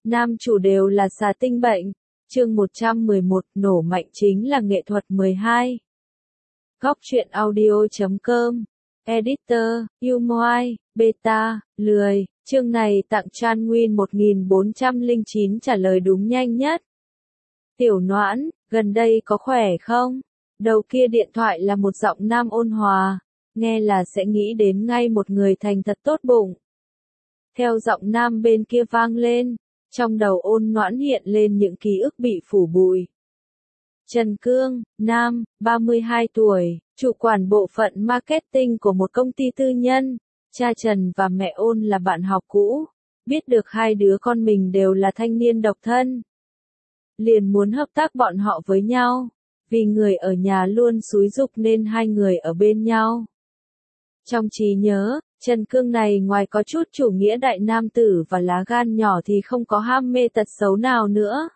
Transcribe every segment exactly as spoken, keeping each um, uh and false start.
nam chủ đều là xà tinh bệnh. Chương một trăm mười một, nổ mạnh chính là nghệ thuật mười hai. Góc truyện audio chấm com. Editor, Umoai, Beta, lười. Chương này tặng Chan Nguyên một nghìn bốn trăm lẻ chín trả lời đúng nhanh nhất. Tiểu Noãn, gần đây có khỏe không? Đầu kia điện thoại là một giọng nam ôn hòa, nghe là sẽ nghĩ đến ngay một người thành thật tốt bụng. Theo giọng nam bên kia vang lên, trong đầu Ôn Noãn hiện lên những ký ức bị phủ bụi. Trần Cương, nam, ba mươi hai tuổi, chủ quản bộ phận marketing của một công ty tư nhân. Cha Trần và mẹ Ôn là bạn học cũ, biết được hai đứa con mình đều là thanh niên độc thân, liền muốn hợp tác bọn họ với nhau, vì người ở nhà luôn xúi giục nên hai người ở bên nhau. Trong trí nhớ, Trần Cương này ngoài có chút chủ nghĩa đại nam tử và lá gan nhỏ thì không có ham mê tật xấu nào nữa.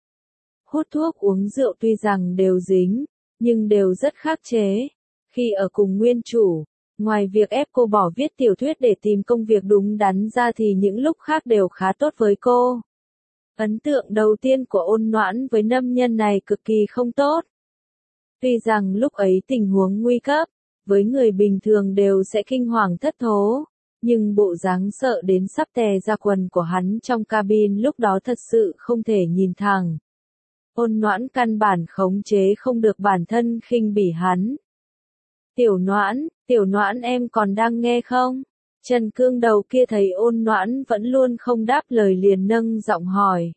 Hút thuốc uống rượu tuy rằng đều dính, nhưng đều rất khắc chế. Khi ở cùng nguyên chủ, ngoài việc ép cô bỏ viết tiểu thuyết để tìm công việc đúng đắn ra thì những lúc khác đều khá tốt với cô. Ấn tượng đầu tiên của Ôn Noãn với nam nhân này cực kỳ không tốt. Tuy rằng lúc ấy tình huống nguy cấp, với người bình thường đều sẽ kinh hoàng thất thố, nhưng bộ dáng sợ đến sắp tè ra quần của hắn trong cabin lúc đó thật sự không thể nhìn thẳng. Ôn Noãn căn bản khống chế không được bản thân khinh bỉ hắn. Tiểu Noãn, Tiểu Noãn em còn đang nghe không? Trần Cương đầu kia thấy Ôn Noãn vẫn luôn không đáp lời liền nâng giọng hỏi.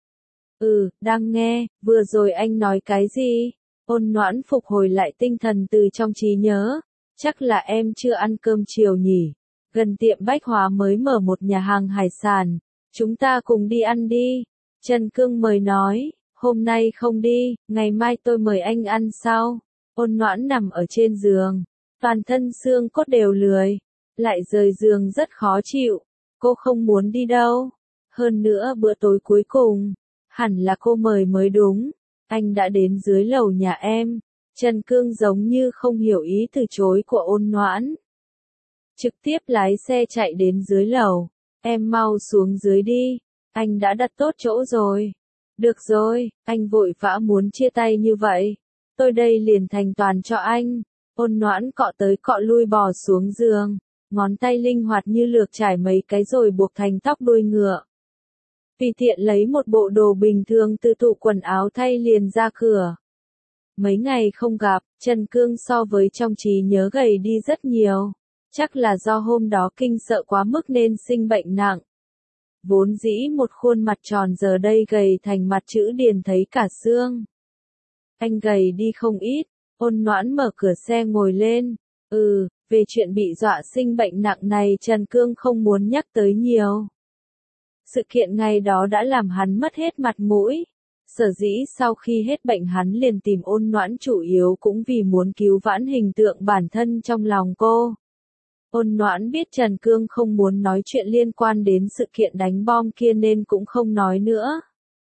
Ừ, đang nghe, vừa rồi anh nói cái gì? Ôn Noãn phục hồi lại tinh thần từ trong trí nhớ. Chắc là em chưa ăn cơm chiều nhỉ? Gần tiệm bách hóa mới mở một nhà hàng hải sản. Chúng ta cùng đi ăn đi. Trần Cương mời nói, hôm nay không đi, ngày mai tôi mời anh ăn sau. Ôn Noãn nằm ở trên giường, toàn thân xương cốt đều lười, lại rời giường rất khó chịu. Cô không muốn đi đâu. Hơn nữa bữa tối cuối cùng, hẳn là cô mời mới đúng. Anh đã đến dưới lầu nhà em. Trần Cương giống như không hiểu ý từ chối của Ôn Noãn. Trực tiếp lái xe chạy đến dưới lầu. Em mau xuống dưới đi. Anh đã đặt tốt chỗ rồi. Được rồi, anh vội vã muốn chia tay như vậy. Tôi đây liền thành toàn cho anh. Ôn Noãn cọ tới cọ lui bò xuống giường. Ngón tay linh hoạt như lược trải mấy cái rồi buộc thành tóc đuôi ngựa. Tùy tiện lấy một bộ đồ bình thường từ tủ quần áo thay liền ra cửa. Mấy ngày không gặp, Trần Cương so với trong trí nhớ gầy đi rất nhiều. Chắc là do hôm đó kinh sợ quá mức nên sinh bệnh nặng. Vốn dĩ một khuôn mặt tròn giờ đây gầy thành mặt chữ điền thấy cả xương. Anh gầy đi không ít. Ôn Noãn mở cửa xe ngồi lên. Ừ, về chuyện bị dọa sinh bệnh nặng này Trần Cương không muốn nhắc tới nhiều. Sự kiện ngày đó đã làm hắn mất hết mặt mũi. Sở dĩ sau khi hết bệnh hắn liền tìm Ôn Noãn chủ yếu cũng vì muốn cứu vãn hình tượng bản thân trong lòng cô. Ôn Noãn biết Trần Cương không muốn nói chuyện liên quan đến sự kiện đánh bom kia nên cũng không nói nữa.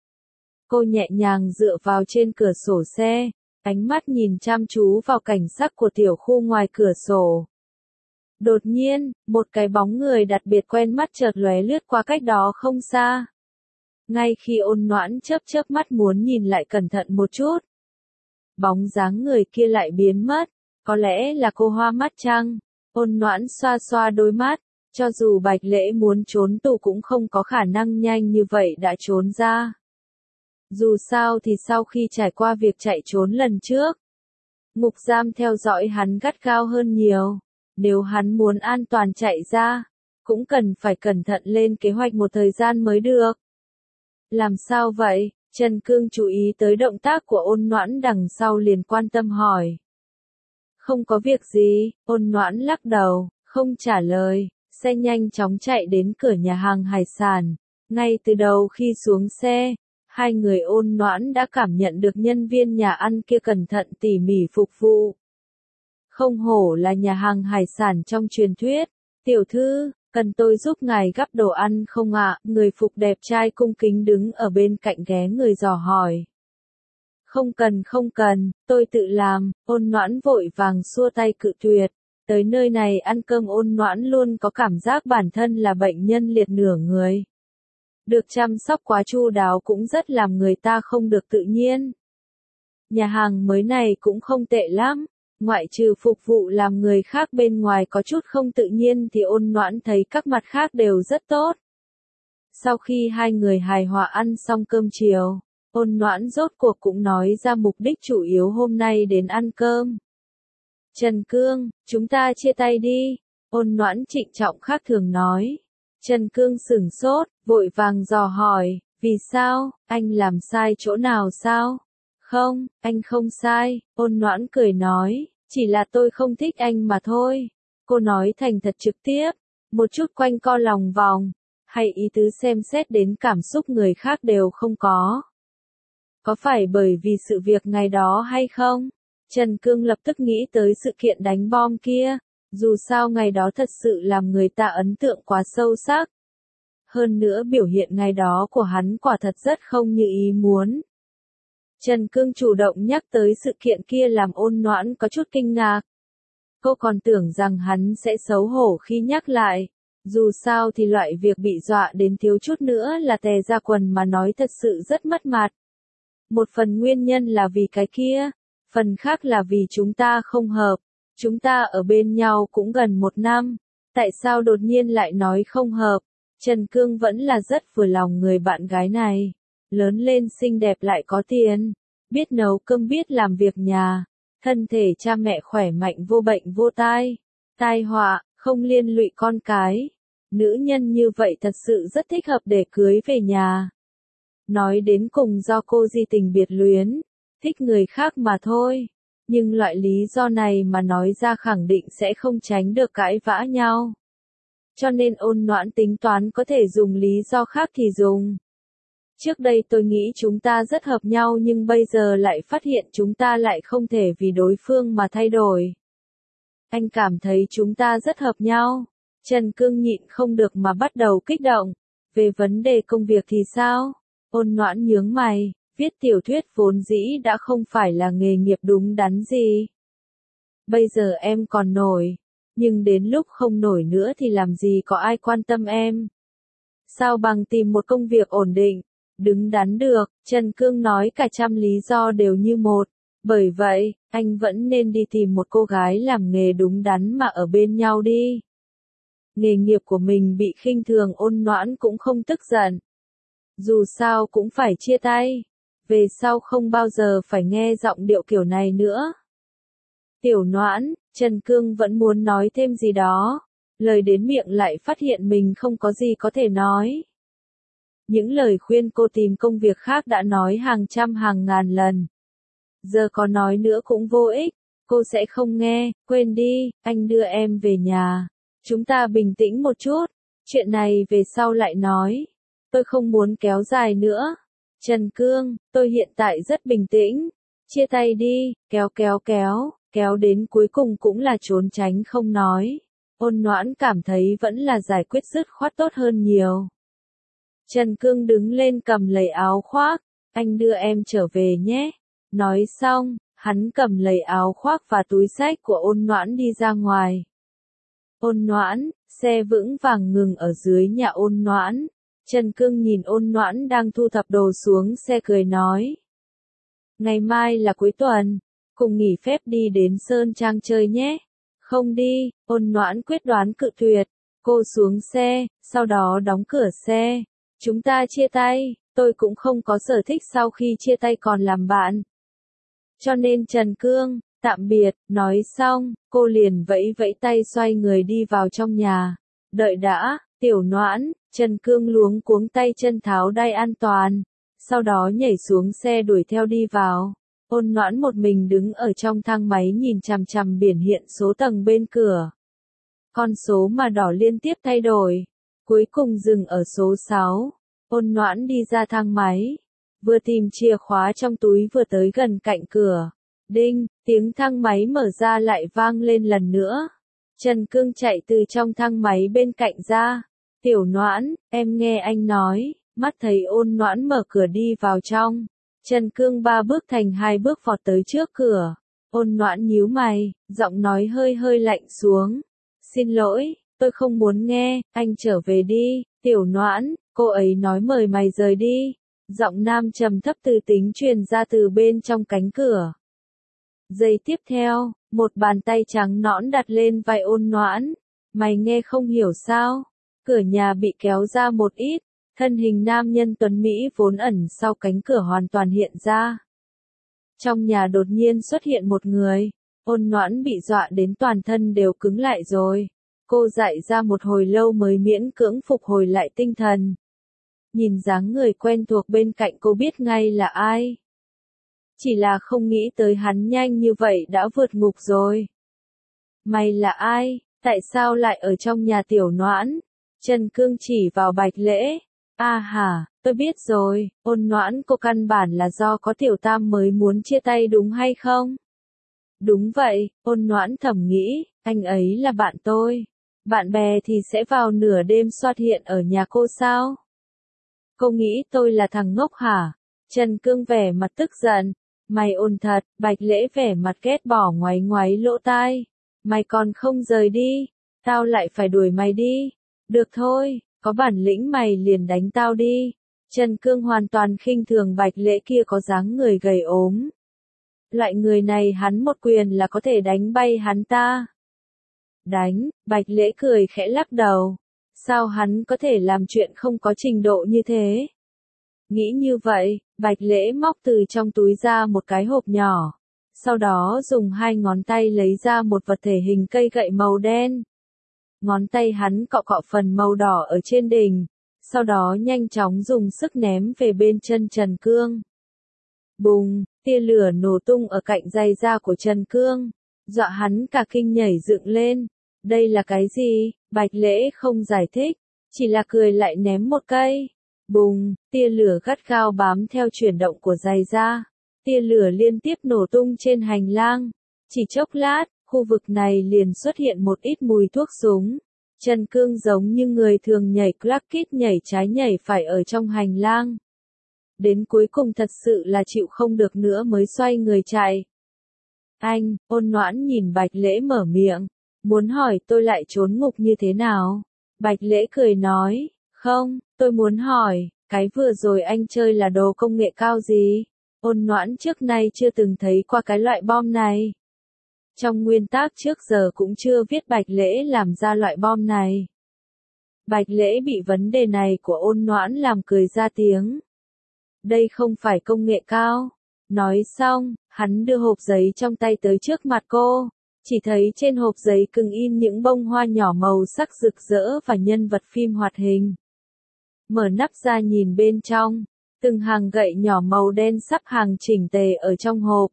Cô nhẹ nhàng dựa vào trên cửa sổ xe, ánh mắt nhìn chăm chú vào cảnh sắc của tiểu khu ngoài cửa sổ. Đột nhiên, một cái bóng người đặc biệt quen mắt chợt lóe lướt qua cách đó không xa. Ngay khi Ôn Noãn chớp chớp mắt muốn nhìn lại cẩn thận một chút, bóng dáng người kia lại biến mất. Có lẽ là cô hoa mắt chăng? Ôn Noãn xoa xoa đôi mắt, cho dù Bạch Lễ muốn trốn tù cũng không có khả năng nhanh như vậy đã trốn ra. Dù sao thì sau khi trải qua việc chạy trốn lần trước, ngục giam theo dõi hắn gắt gao hơn nhiều. Nếu hắn muốn an toàn chạy ra, cũng cần phải cẩn thận lên kế hoạch một thời gian mới được. Làm sao vậy? Trần Cương chú ý tới động tác của Ôn Noãn đằng sau liền quan tâm hỏi. Không có việc gì, Ôn Noãn lắc đầu, không trả lời, xe nhanh chóng chạy đến cửa nhà hàng hải sản. Ngay từ đầu khi xuống xe, hai người Ôn Noãn đã cảm nhận được nhân viên nhà ăn kia cẩn thận tỉ mỉ phục vụ. Không hổ là nhà hàng hải sản trong truyền thuyết. Tiểu thư, cần tôi giúp ngài gắp đồ ăn không ạ? Người phục đẹp trai cung kính đứng ở bên cạnh ghé người dò hỏi. Không cần không cần, tôi tự làm. Ôn Noãn vội vàng xua tay cự tuyệt. Tới nơi này ăn cơm Ôn Noãn luôn có cảm giác bản thân là bệnh nhân liệt nửa người. Được chăm sóc quá chu đáo cũng rất làm người ta không được tự nhiên. Nhà hàng mới này cũng không tệ lắm, ngoại trừ phục vụ làm người khác bên ngoài có chút không tự nhiên thì Ôn Noãn thấy các mặt khác đều rất tốt. Sau khi hai người hài hòa ăn xong cơm chiều, Ôn Noãn rốt cuộc cũng nói ra mục đích chủ yếu hôm nay đến ăn cơm. Trần Cương, chúng ta chia tay đi, Ôn Noãn trịnh trọng khác thường nói. Trần Cương sửng sốt, vội vàng dò hỏi, vì sao, anh làm sai chỗ nào sao? Không, anh không sai, Ôn Noãn cười nói, chỉ là tôi không thích anh mà thôi. Cô nói thành thật trực tiếp, một chút quanh co lòng vòng, hay ý tứ xem xét đến cảm xúc người khác đều không có. Có phải bởi vì sự việc ngày đó hay không? Trần Cương lập tức nghĩ tới sự kiện đánh bom kia, dù sao ngày đó thật sự làm người ta ấn tượng quá sâu sắc. Hơn nữa biểu hiện ngày đó của hắn quả thật rất không như ý muốn. Trần Cương chủ động nhắc tới sự kiện kia làm Ôn Noãn có chút kinh ngạc. Cô còn tưởng rằng hắn sẽ xấu hổ khi nhắc lại. Dù sao thì loại việc bị dọa đến thiếu chút nữa là tè ra quần mà nói thật sự rất mất mặt. Một phần nguyên nhân là vì cái kia, phần khác là vì chúng ta không hợp. Chúng ta ở bên nhau cũng gần một năm, tại sao đột nhiên lại nói không hợp? Trần Cương vẫn là rất vừa lòng người bạn gái này, lớn lên xinh đẹp lại có tiền, biết nấu cơm biết làm việc nhà, thân thể cha mẹ khỏe mạnh vô bệnh vô tai, tai họa, không liên lụy con cái. Nữ nhân như vậy thật sự rất thích hợp để cưới về nhà. Nói đến cùng do cô di tình biệt luyến, thích người khác mà thôi. Nhưng loại lý do này mà nói ra khẳng định sẽ không tránh được cãi vã nhau. Cho nên Ôn Noãn tính toán có thể dùng lý do khác thì dùng. Trước đây tôi nghĩ chúng ta rất hợp nhau nhưng bây giờ lại phát hiện chúng ta lại không thể vì đối phương mà thay đổi. Anh cảm thấy chúng ta rất hợp nhau. Trần Cương nhịn không được mà bắt đầu kích động. Về vấn đề công việc thì sao? Ôn Noãn nhướng mày. Viết tiểu thuyết vốn dĩ đã không phải là nghề nghiệp đúng đắn gì. Bây giờ em còn nổi, nhưng đến lúc không nổi nữa thì làm gì có ai quan tâm em. Sao bằng tìm một công việc ổn định, đứng đắn được, Trần Cương nói cả trăm lý do đều như một. Bởi vậy, anh vẫn nên đi tìm một cô gái làm nghề đúng đắn mà ở bên nhau đi. Nghề nghiệp của mình bị khinh thường Ôn Noãn cũng không tức giận. Dù sao cũng phải chia tay. Về sau không bao giờ phải nghe giọng điệu kiểu này nữa. Tiểu Noãn, Trần Cương vẫn muốn nói thêm gì đó. Lời đến miệng lại phát hiện mình không có gì có thể nói. Những lời khuyên cô tìm công việc khác đã nói hàng trăm hàng ngàn lần. Giờ có nói nữa cũng vô ích. Cô sẽ không nghe, quên đi, anh đưa em về nhà. Chúng ta bình tĩnh một chút. Chuyện này về sau lại nói. Tôi không muốn kéo dài nữa. Trần Cương, tôi hiện tại rất bình tĩnh. Chia tay đi, kéo kéo kéo, kéo đến cuối cùng cũng là trốn tránh không nói. Ôn Noãn cảm thấy vẫn là giải quyết dứt khoát tốt hơn nhiều. Trần Cương đứng lên cầm lấy áo khoác, anh đưa em trở về nhé. Nói xong, hắn cầm lấy áo khoác và túi xách của Ôn Noãn đi ra ngoài. Ôn Noãn, xe vững vàng ngừng ở dưới nhà Ôn Noãn. Trần Cương nhìn Ôn Noãn đang thu thập đồ xuống xe cười nói. Ngày mai là cuối tuần, cùng nghỉ phép đi đến Sơn Trang chơi nhé. Không đi, Ôn Noãn quyết đoán cự tuyệt. Cô xuống xe, sau đó đóng cửa xe. Chúng ta chia tay, tôi cũng không có sở thích sau khi chia tay còn làm bạn. Cho nên Trần Cương, tạm biệt, nói xong, cô liền vẫy vẫy tay xoay người đi vào trong nhà. Đợi đã, Tiểu Noãn, Trần Cương luống cuống tay chân tháo đai an toàn, sau đó nhảy xuống xe đuổi theo đi vào. Ôn Noãn một mình đứng ở trong thang máy nhìn chằm chằm biển hiện số tầng bên cửa. Con số mà đỏ liên tiếp thay đổi, cuối cùng dừng ở số sáu. Ôn Noãn đi ra thang máy, vừa tìm chìa khóa trong túi vừa tới gần cạnh cửa. Đinh, tiếng thang máy mở ra lại vang lên lần nữa. Trần Cương chạy từ trong thang máy bên cạnh ra. Tiểu Noãn, em nghe anh nói, mắt thấy Ôn Noãn mở cửa đi vào trong. Trần Cương ba bước thành hai bước vọt tới trước cửa. Ôn Noãn nhíu mày, giọng nói hơi hơi lạnh xuống. Xin lỗi, tôi không muốn nghe, anh trở về đi, Tiểu Noãn, Cô ấy nói mời mày rời đi. Giọng nam trầm thấp từ tính truyền ra từ bên trong cánh cửa. Giây tiếp theo, một bàn tay trắng nõn đặt lên vai Ôn Noãn. Mày nghe không hiểu sao? Cửa nhà bị kéo ra một ít, thân hình nam nhân tuấn Mỹ vốn ẩn sau cánh cửa hoàn toàn hiện ra. Trong nhà đột nhiên xuất hiện một người, Ôn Noãn bị dọa đến toàn thân đều cứng lại rồi. Cô dại ra một hồi lâu mới miễn cưỡng phục hồi lại tinh thần. Nhìn dáng người quen thuộc bên cạnh cô biết ngay là ai. Chỉ là không nghĩ tới hắn nhanh như vậy đã vượt ngục rồi. Mày là ai? Tại sao lại ở trong nhà Tiểu Noãn? Trần Cương chỉ vào Bạch Lễ. A hà, tôi biết rồi, Ôn Noãn cô căn bản là do có Tiểu Tam mới muốn chia tay đúng hay không? Đúng vậy, Ôn Noãn thầm nghĩ, anh ấy là bạn tôi. Bạn bè thì sẽ vào nửa đêm xuất hiện ở nhà cô sao? Cô nghĩ tôi là thằng ngốc hả? Trần Cương vẻ mặt tức giận. Mày ôn thật, Bạch Lễ vẻ mặt ghét bỏ ngoáy ngoáy lỗ tai. Mày còn không rời đi, tao lại phải đuổi mày đi. Được thôi, có bản lĩnh mày liền đánh tao đi. Trần Cương hoàn toàn khinh thường Bạch Lễ kia có dáng người gầy ốm. Loại người này hắn một quyền là có thể đánh bay hắn ta. Đánh, Bạch Lễ cười khẽ lắc đầu. Sao hắn có thể làm chuyện không có trình độ như thế? Nghĩ như vậy, Bạch Lễ móc từ trong túi ra một cái hộp nhỏ. Sau đó dùng hai ngón tay lấy ra một vật thể hình cây gậy màu đen. Ngón tay hắn cọ cọ phần màu đỏ ở trên đỉnh. Sau đó nhanh chóng dùng sức ném về bên chân Trần Cương. Bùng, tia lửa nổ tung ở cạnh giày da của Trần Cương. Dọa hắn cả kinh nhảy dựng lên. Đây là cái gì? Bạch Lễ không giải thích, chỉ là cười lại ném một cây. Bùng, tia lửa gắt gao bám theo chuyển động của giày da. Tia lửa liên tiếp nổ tung trên hành lang. Chỉ chốc lát, khu vực này liền xuất hiện một ít mùi thuốc súng. Trần Cương giống như người thường nhảy clackit nhảy trái nhảy phải ở trong hành lang. Đến cuối cùng thật sự là chịu không được nữa mới xoay người chạy. Anh, Ôn Noãn nhìn Bạch Lễ mở miệng. Muốn hỏi tôi lại trốn ngục như thế nào? Bạch Lễ cười nói, không, tôi muốn hỏi, cái vừa rồi anh chơi là đồ công nghệ cao gì? Ôn Noãn trước nay chưa từng thấy qua cái loại bom này. Trong nguyên tắc trước giờ cũng chưa viết Bạch Lễ làm ra loại bom này. Bạch Lễ bị vấn đề này của Ôn Noãn làm cười ra tiếng. Đây không phải công nghệ cao. Nói xong, hắn đưa hộp giấy trong tay tới trước mặt cô. Chỉ thấy trên hộp giấy cưng in những bông hoa nhỏ màu sắc rực rỡ và nhân vật phim hoạt hình. Mở nắp ra nhìn bên trong, từng hàng gậy nhỏ màu đen sắp hàng chỉnh tề ở trong hộp.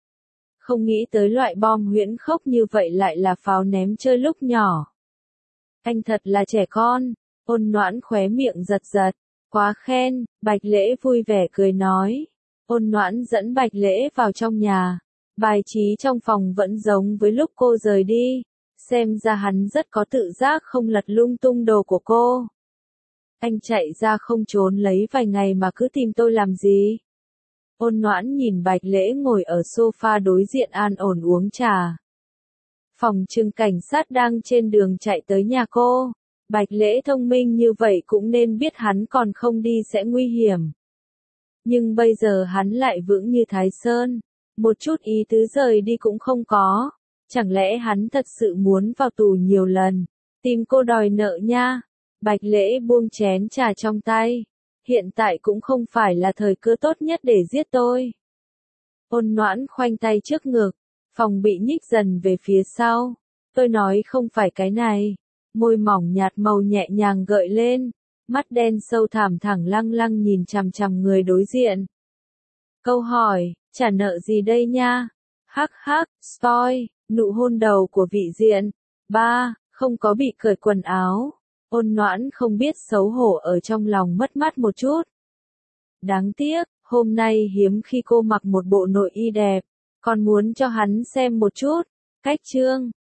Không nghĩ tới loại bom huyễn khốc như vậy lại là pháo ném chơi lúc nhỏ. Anh thật là trẻ con, Ôn Noãn khóe miệng giật giật, quá khen, Bạch Lễ vui vẻ cười nói. Ôn Noãn dẫn Bạch Lễ vào trong nhà. Bài trí trong phòng vẫn giống với lúc cô rời đi, xem ra hắn rất có tự giác không lật lung tung đồ của cô. Anh chạy ra không trốn lấy vài ngày mà cứ tìm tôi làm gì? Ôn Noãn nhìn Bạch Lễ ngồi ở sofa đối diện an ổn uống trà. Phòng trưng cảnh sát đang trên đường chạy tới nhà cô. Bạch Lễ thông minh như vậy cũng nên biết hắn còn không đi sẽ nguy hiểm. Nhưng bây giờ hắn lại vững như Thái Sơn. Một chút ý tứ rời đi cũng không có. Chẳng lẽ hắn thật sự muốn vào tù nhiều lần, tìm cô đòi nợ nha? Bạch Lễ buông chén trà trong tay. Hiện tại cũng không phải là thời cơ tốt nhất để giết tôi. Ôn Noãn khoanh tay trước ngực, phòng bị nhích dần về phía sau. Tôi nói không phải cái này. Môi mỏng nhạt màu nhẹ nhàng gợi lên. Mắt đen sâu thẳm thẳng lăng lăng nhìn chằm chằm người đối diện. Câu hỏi, trả nợ gì đây nha? Hắc hắc, spoil, nụ hôn đầu của vị diện. Ba, không có bị cởi quần áo. Ôn Noãn không biết xấu hổ ở trong lòng mất mát một chút. Đáng tiếc, hôm nay hiếm khi cô mặc một bộ nội y đẹp, còn muốn cho hắn xem một chút. Cách chương